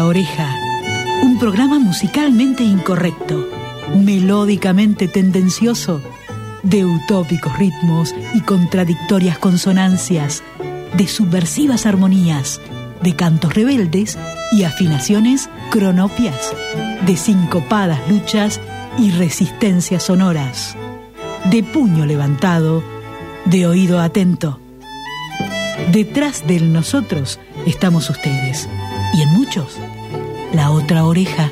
Oreja, un programa musicalmente incorrecto, melódicamente tendencioso, de utópicos ritmos y contradictorias consonancias, de subversivas armonías, de cantos rebeldes y afinaciones cronopias, de sincopadas luchas y resistencias sonoras, de puño levantado, de oído atento. Detrás del nosotros estamos ustedes, y en muchos, la otra oreja.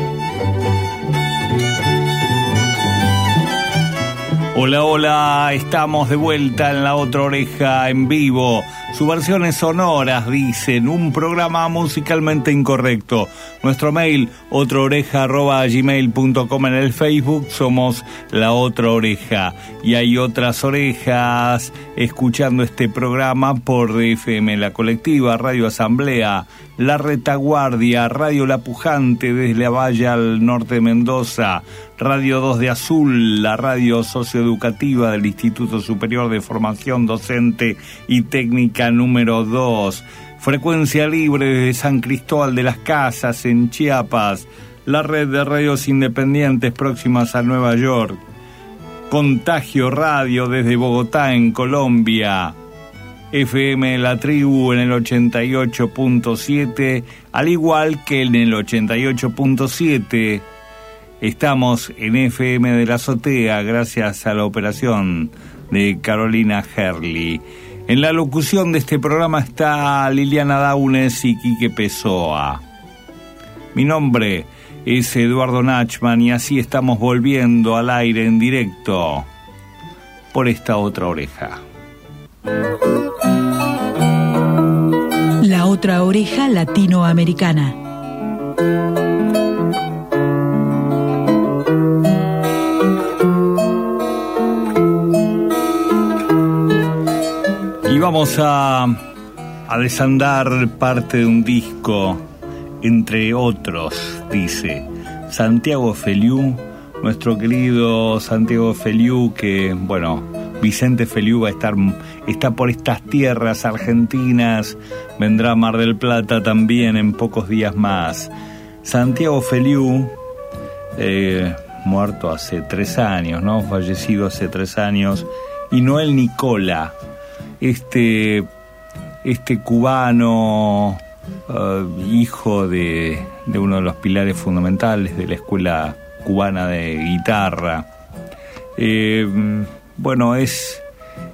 Hola, hola, estamos de vuelta en La Otra Oreja en vivo. Subversiones sonoras, dicen, un programa musicalmente incorrecto. Nuestro mail, otraoreja@gmail.com. En el Facebook somos La Otra Oreja. Y hay otras orejas escuchando este programa por FM La Colectiva, Radio Asamblea, La Retaguardia, Radio La Pujante desde la Valle al norte de Mendoza, Radio 2 de Azul, la radio socioeducativa del Instituto Superior de Formación Docente y Técnica número 2, Frecuencia Libre desde San Cristóbal de las Casas en Chiapas, la red de radios independientes próximas a Nueva York, Contagio Radio desde Bogotá en Colombia, FM La Tribu en el 88.7, al igual que en el 88.7 estamos en FM de la Azotea gracias a la operación de Carolina Herli. En la locución de este programa está Liliana Daunes y Quique Pessoa. Mi nombre es Eduardo Nachman y así estamos volviendo al aire en directo por esta otra oreja. La otra oreja latinoamericana. Y vamos a desandar parte de un disco, entre otros, dice Santiago Feliú, nuestro querido Santiago Feliú, que, bueno, Vicente Feliú está por estas tierras argentinas, vendrá a Mar del Plata también en pocos días más. Santiago Feliú, muerto hace 3 años, ¿no? Fallecido hace 3 años, y Noel Nicola, este cubano, hijo de uno de los pilares fundamentales de la escuela cubana de guitarra. Bueno, es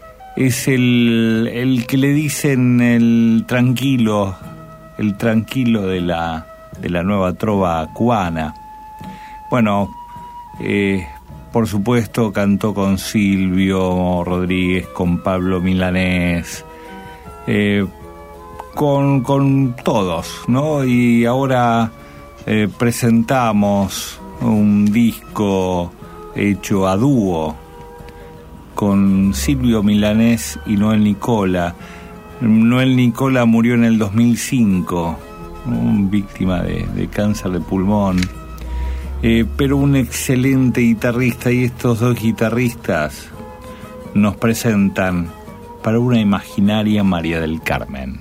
el que le dicen el tranquilo de la nueva trova cubana. Bueno, por supuesto cantó con Silvio Rodríguez, con Pablo Milanés, con todos, ¿no? Y ahora presentamos un disco hecho a dúo con Silvio Milanés y Noel Nicola. Noel Nicola murió en el 2005, víctima de cáncer de pulmón, pero un excelente guitarrista, y estos dos guitarristas nos presentan Para una imaginaria María del Carmen.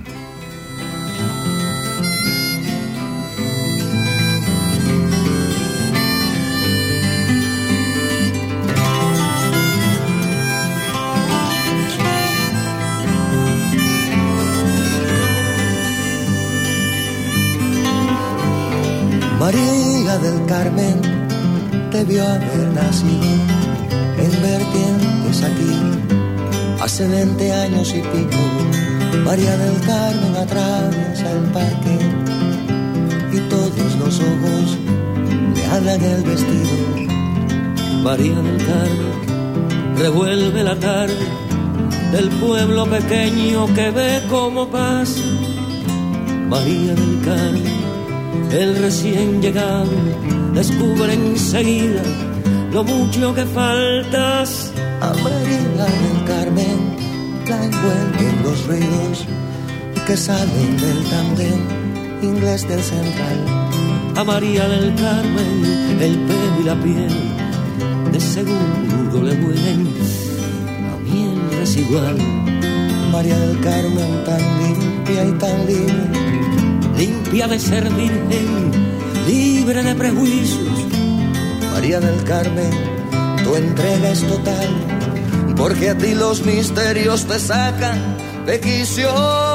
María del Carmen debió haber nacido en Vertientes aquí, hace 20 años y pico. María del Carmen atraviesa el parque y todos los ojos le hablan el vestido. María del Carmen revuelve la tarde del pueblo pequeño que ve como pasa. María del Carmen, el recién llegado, descubre enseguida lo mucho que faltas. A María del Carmen la envuelven los ruidos que salen del tándem inglés del central. A María del Carmen el pelo y la piel de seguro le huelen a miel residual. María del Carmen tan limpia y tan libre limpia de ser virgen, libre de prejuicios. María del Carmen, tu entrega es total, porque a ti los misterios te sacan de quicio.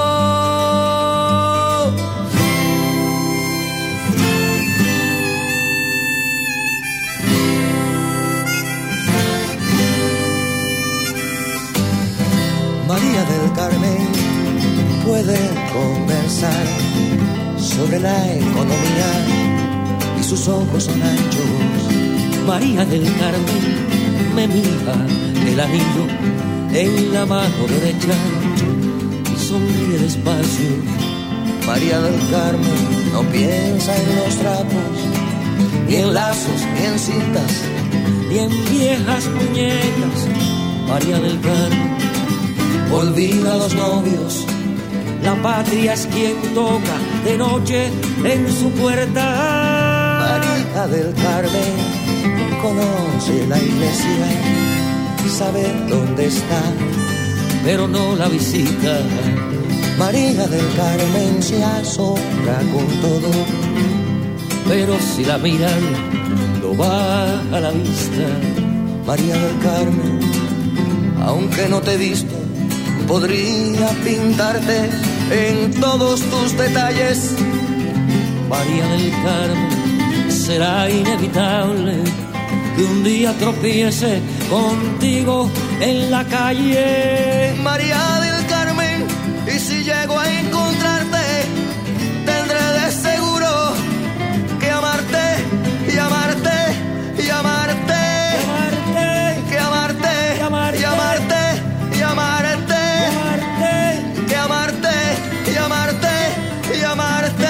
María del Carmen puede conversar sobre la economía y sus ojos son anchos. María del Carmen me mira el anillo en la mano derecha y sonríe despacio. María del Carmen no piensa en los trapos, ni en lazos, ni en cintas, ni en viejas muñecas. María del Carmen olvida a los novios. La patria es quien toca de noche en su puerta. María del Carmen conoce la iglesia, sabe dónde está, pero no la visita. María del Carmen se asombra con todo, pero si la miran, lo baja la vista. María del Carmen, aunque no te he visto, podría pintarte en todos tus detalles. María del Carmen, será inevitable que un día tropiece contigo en la calle. María del Carmen, y si llego a encontrarte, tendré de seguro que amarte y amarte y amarte, que amarte y amarte y amarte y amarte, que amarte y amarte y amarte.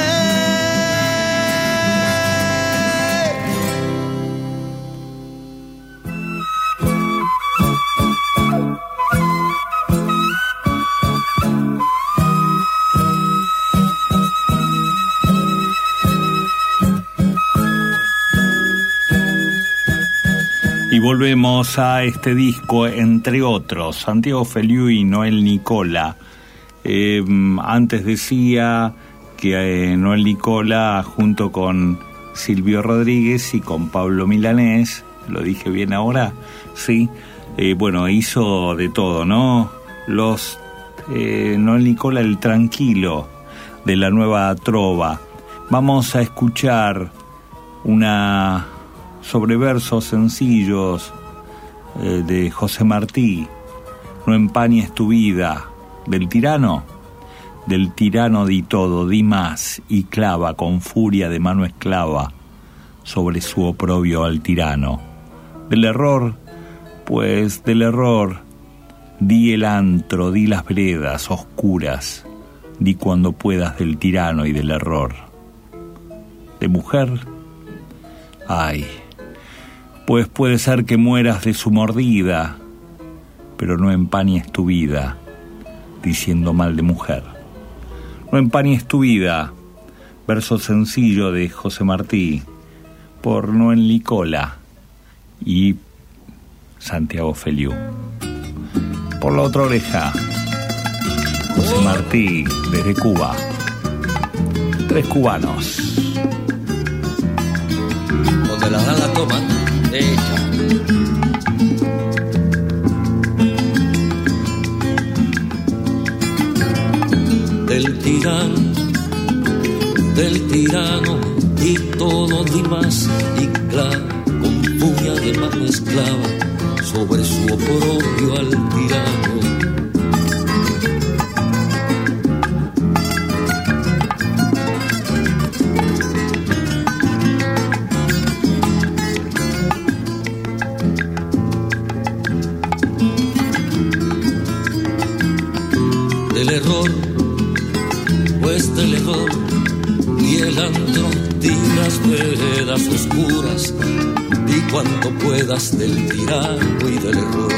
Y volvemos a este disco, entre otros, Santiago Feliú y Noel Nicola. Antes decía que Noel Nicola, junto con Silvio Rodríguez y con Pablo Milanés, ¿lo dije bien ahora? Sí. Bueno, hizo de todo, ¿no? Noel Nicola, el tranquilo de la nueva trova. Vamos a escuchar sobre versos sencillos de José Martí, No empañes tu vida. Del tirano di todo, di más, y clava con furia de mano esclava sobre su oprobio al tirano. Del error, pues del error, di el antro, di las veredas oscuras, di cuando puedas del tirano y del error. De mujer, ay, pues puede ser que mueras de su mordida, pero no empañes tu vida diciendo mal de mujer. No empañes tu vida, verso sencillo de José Martí, por Noel Nicola y Santiago Feliú. Por la otra oreja, José Martí desde Cuba. 3 cubanos. Donde la dan la toma, hecha. Del tirano y todo y más, y clava con furia de mano esclava sobre su oprobio al tirano. Del error, pues del error, y el antro, di las veredas oscuras, di cuanto puedas del tirano y del error.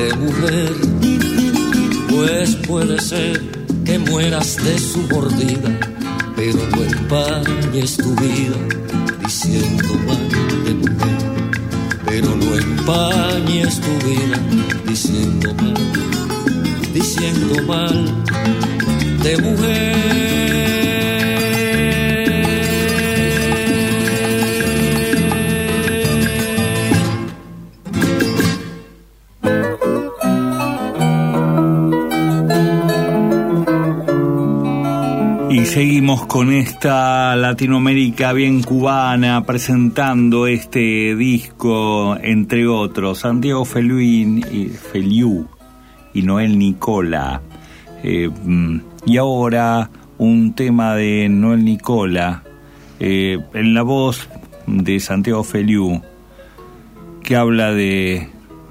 de mujer, pues puede ser que mueras de su mordida, pero no empañes tu vida diciendo mal de mujer, pero no empañes tu vida diciendo mal de mujer. Y seguimos con esta Latinoamérica bien cubana, presentando este disco, entre otros, Santiago Feliú y Noel Nicola. Y ahora un tema de Noel Nicola, en la voz de Santiago Feliú, que habla de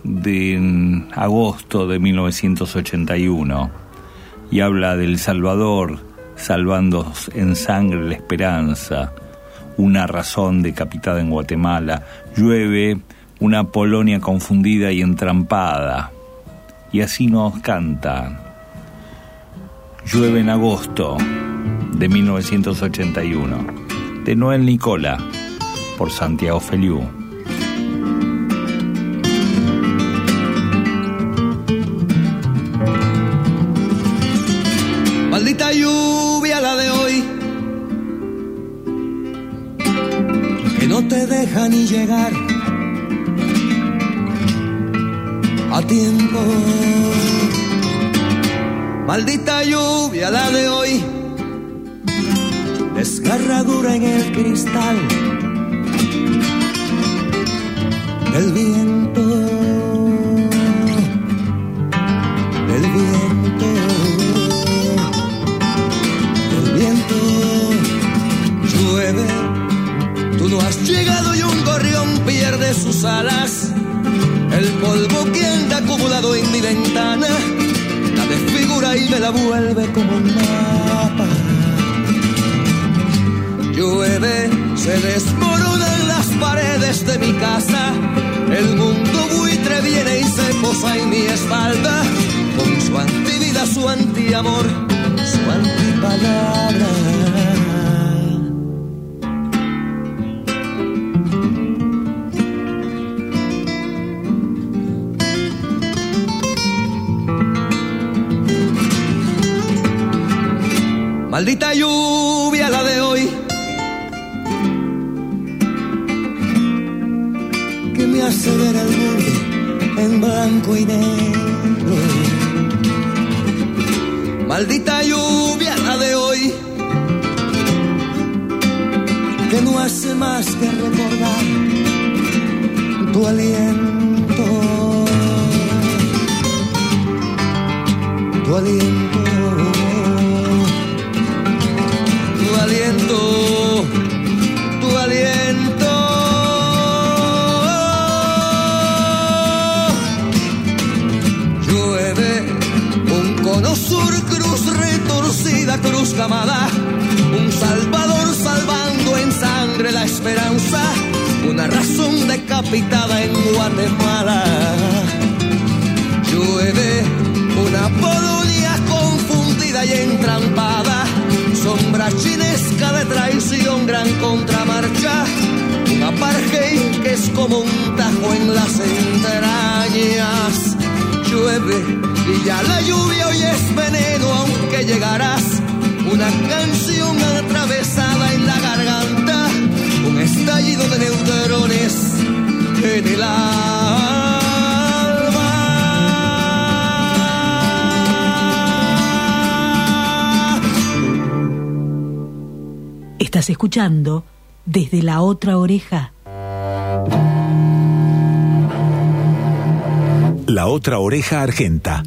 agosto de 1981, y habla del Salvador, salvando en sangre la esperanza, una razón decapitada en Guatemala, llueve una Polonia confundida y entrampada, y así nos cantan. Llueve en agosto de 1981, de Noel Nicola, por Santiago Feliú. Maldita lluvia la de hoy, que no te deja ni llegar a tiempo. Maldita lluvia la de hoy, desgarradura en el cristal del viento, del viento. Llueve, tú no has llegado y un gorrión pierde sus alas. El polvo que anda acumulado en mi ventana la desfigura y me la vuelve como un mapa. Llueve, se desmoronan las paredes de mi casa. El mundo buitre viene y se posa en mi espalda, con su antivida, su antiamor, su antipalabra. Maldita lluvia la de hoy, que me hace ver el mundo en blanco y negro. Maldita lluvia la de hoy, que no hace más que recordar tu aliento, tu aliento. Tu aliento, tu aliento. Llueve un cono sur, cruz retorcida, cruz camada, un Salvador salvando en sangre la esperanza, una razón decapitada en Guatemala. Llueve una Polonia confundida y entrampada, sombra chinesca de traición, gran contramarcha, un apartheid que es como un tajo en las entrañas. Llueve y ya la lluvia hoy es veneno, aunque llegarás, una canción atravesada en la garganta, un estallido de neutrones en el alma. Estás escuchando Desde la Otra Oreja. La Otra Oreja Argenta.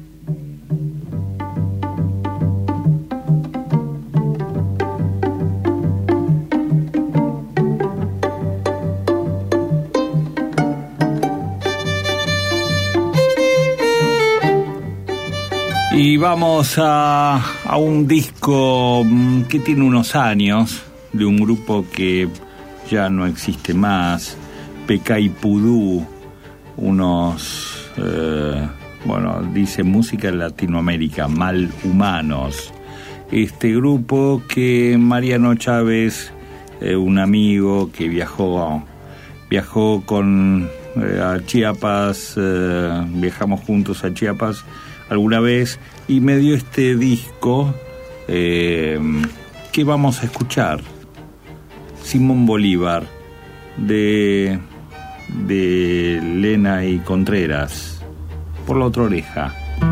Y vamos a un disco que tiene unos años, de un grupo que ya no existe más, Pecá y Pudú, unos dice música en Latinoamérica, Malhumanos. Este grupo que Mariano Chávez, un amigo que viajó con a Chiapas, viajamos juntos a Chiapas alguna vez y me dio este disco que vamos a escuchar, Simón Bolívar, de Lena y Contreras, por la otra oreja.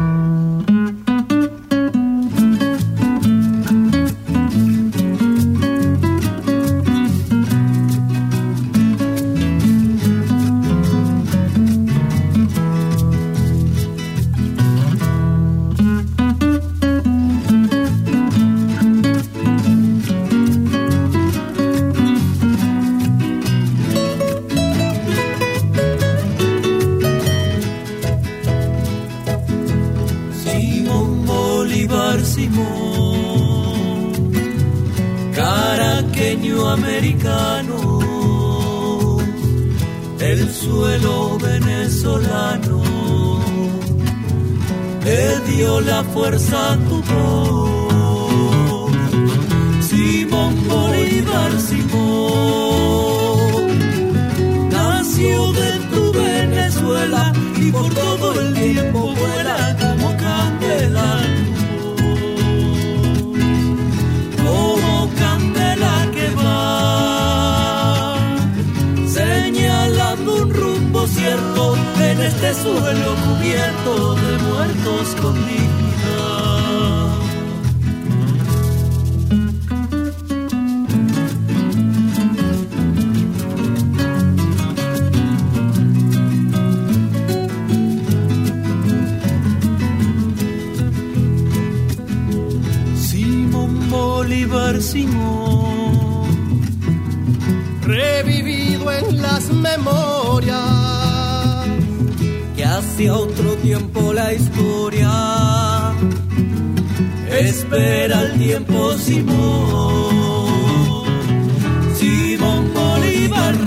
Fuerza a tu voz, Simón Bolívar, Simón, nació de tu Venezuela y por todo el tiempo vuela como candela, como candela que va señalando un rumbo cierto en este suelo cubierto de muertos con dignidad. Simón, revivido en las memorias que hacia otro tiempo la historia espera el tiempo. Simón, Simón Bolívar,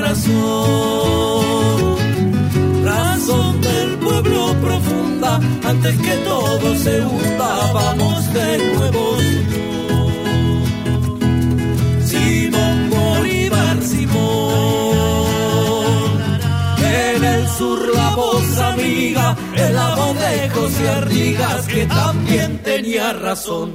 razón del pueblo profunda, antes que todo se hunda, vamos de nuevo. En el sur la voz amiga, en la voz de José Artigas, que también tenía razón.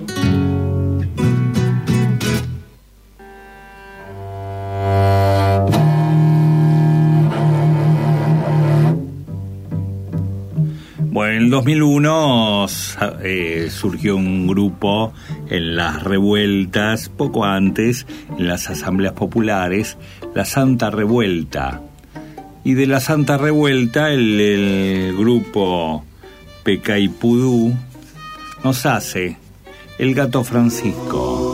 Bueno, en el 2001 surgió un grupo en las revueltas, poco antes, en las asambleas populares, la Santa Revuelta. Y de la Santa Revuelta, el grupo Pecaipudú nos hace El Gato Francisco.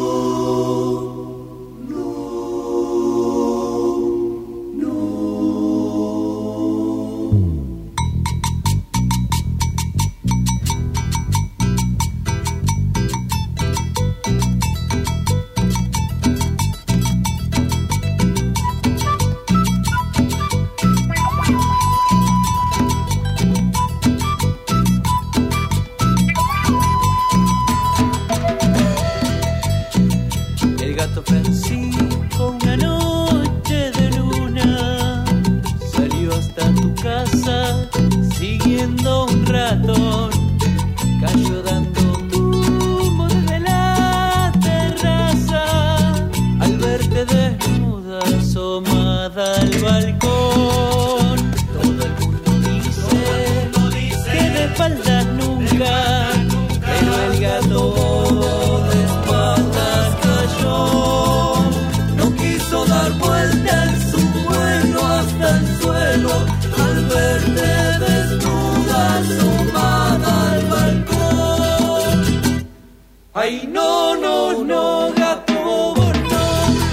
Ay, no, no, no, gato bobo, no.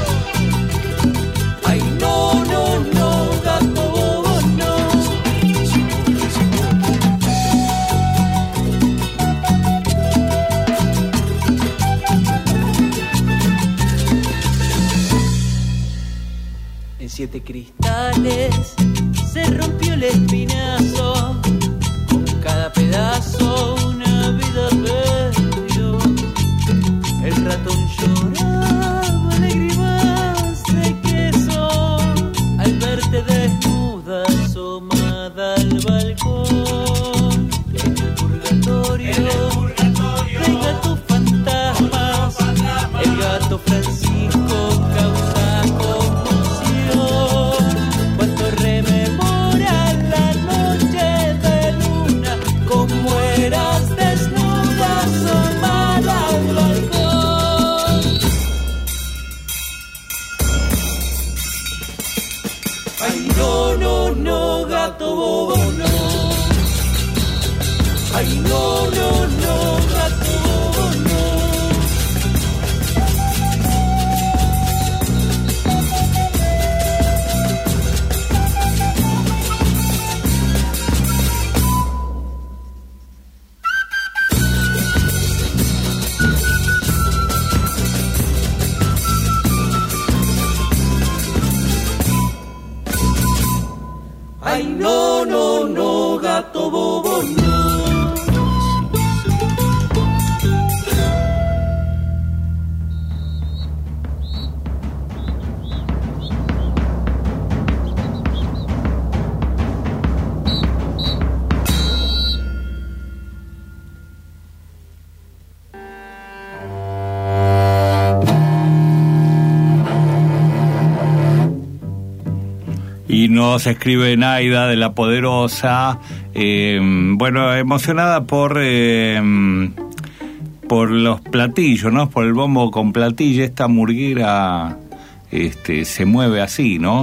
Ay, no, no, no, gato bobo, no. En 7 cristales se rompió el espinazo cada pedazo una vida perdió. El ratón lloraba lágrimas de queso al verte desnuda asomada al balcón. En el purgatorio del gato fantasmas, el gato Francisco causa conmoción cuando rememora la noche de luna, como eras desnuda asomada al balcón. Ay, no, no, no, gato bobo, no. Ay, no, no, no, gato bobo, no. Ay, no, no, no, gato bobo, no. Y nos escribe Naida de La Poderosa, bueno, emocionada por los platillos, ¿no? Por el bombo con platilla. Esta murguera se mueve así, ¿no?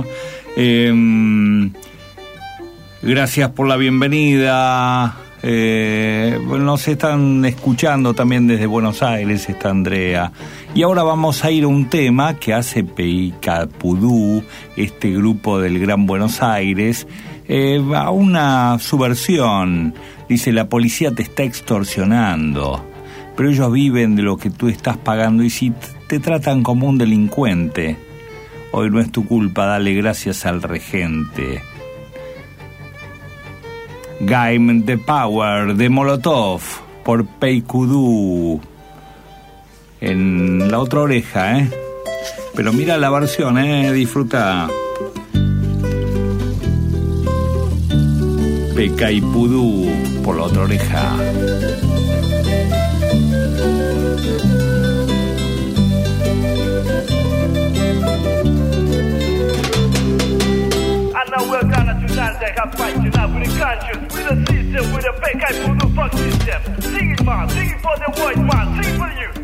Gracias por la bienvenida. Nos están escuchando también desde Buenos Aires, está Andrea. Y ahora vamos a ir a un tema que hace Peicapudú, este grupo del Gran Buenos Aires, a una subversión. Dice: la policía te está extorsionando, pero ellos viven de lo que tú estás pagando, y si te tratan como un delincuente, hoy no es tu culpa, dale gracias al regente. Game the Power de Molotov por Peicapudú en la otra oreja, pero mira la versión, disfruta. Peicapudú por la otra oreja. We're gonna do that, they have fight you now with the conscience, with the system, with the Peicapudú fuck system. Sing it, man, sing it for the white man, sing it for you.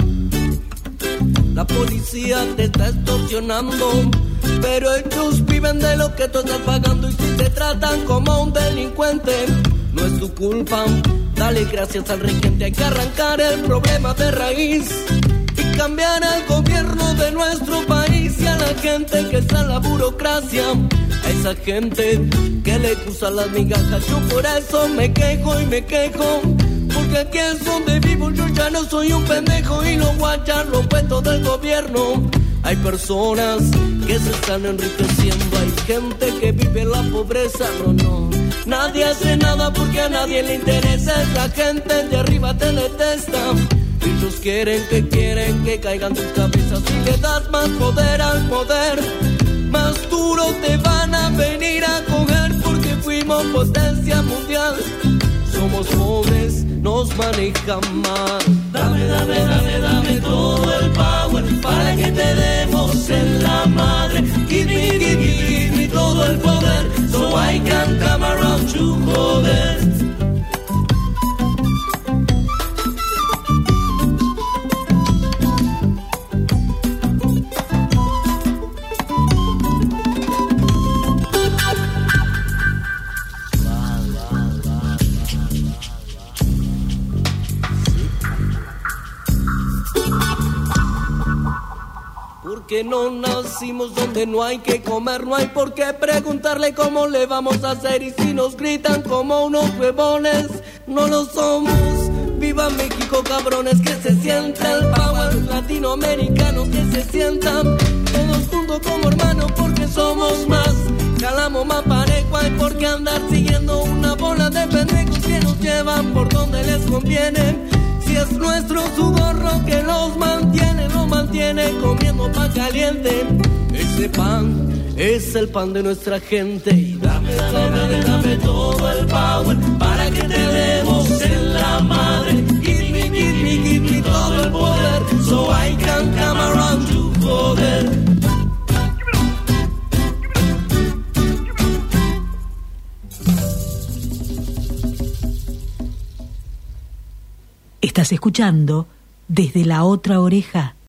La policía te está extorsionando, pero ellos viven de lo que tú estás pagando. Y si te tratan como un delincuente, no es tu culpa, dale gracias al regente. Hay que arrancar el problema de raíz y cambiar al gobierno de nuestro país, y a la gente que está en la burocracia, a esa gente que le usa las migajas. Yo por eso me quejo y me quejo, porque aquí es donde vivo, yo ya no soy un pendejo y no voy a echar los cuentos del gobierno. Hay personas que se están enriqueciendo, hay gente que vive la pobreza, no. Nadie hace nada porque a nadie le interesa, la gente de arriba te detesta. Ellos quieren que caigan tus cabezas. Si le das más poder al poder, más duro te van a venir a coger, porque fuimos potencia mundial. Somos pobres, nos manejan mal. Dame, dame, dame, dame todo el power para que te demos en la madre. Give me todo el poder, so I can come around you, joder. Que no nacimos donde no hay que comer, no hay por qué preguntarle cómo le vamos a hacer. Y si nos gritan como unos huevones, no lo somos. Viva México, cabrones, que se sienta el power latinoamericano, que se sientan todos juntos como hermanos, porque somos más, jalamos más parejo no hay por qué andar siguiendo una bola de pendejos que nos llevan por donde les conviene. Si es nuestro sudor lo que los mantiene comiendo pan caliente. Ese pan es el pan de nuestra gente. Y dame todo el power para que te demos en la madre. Give me todo el poder, so I can come around to joder. Estás escuchando Desde la Otra Oreja.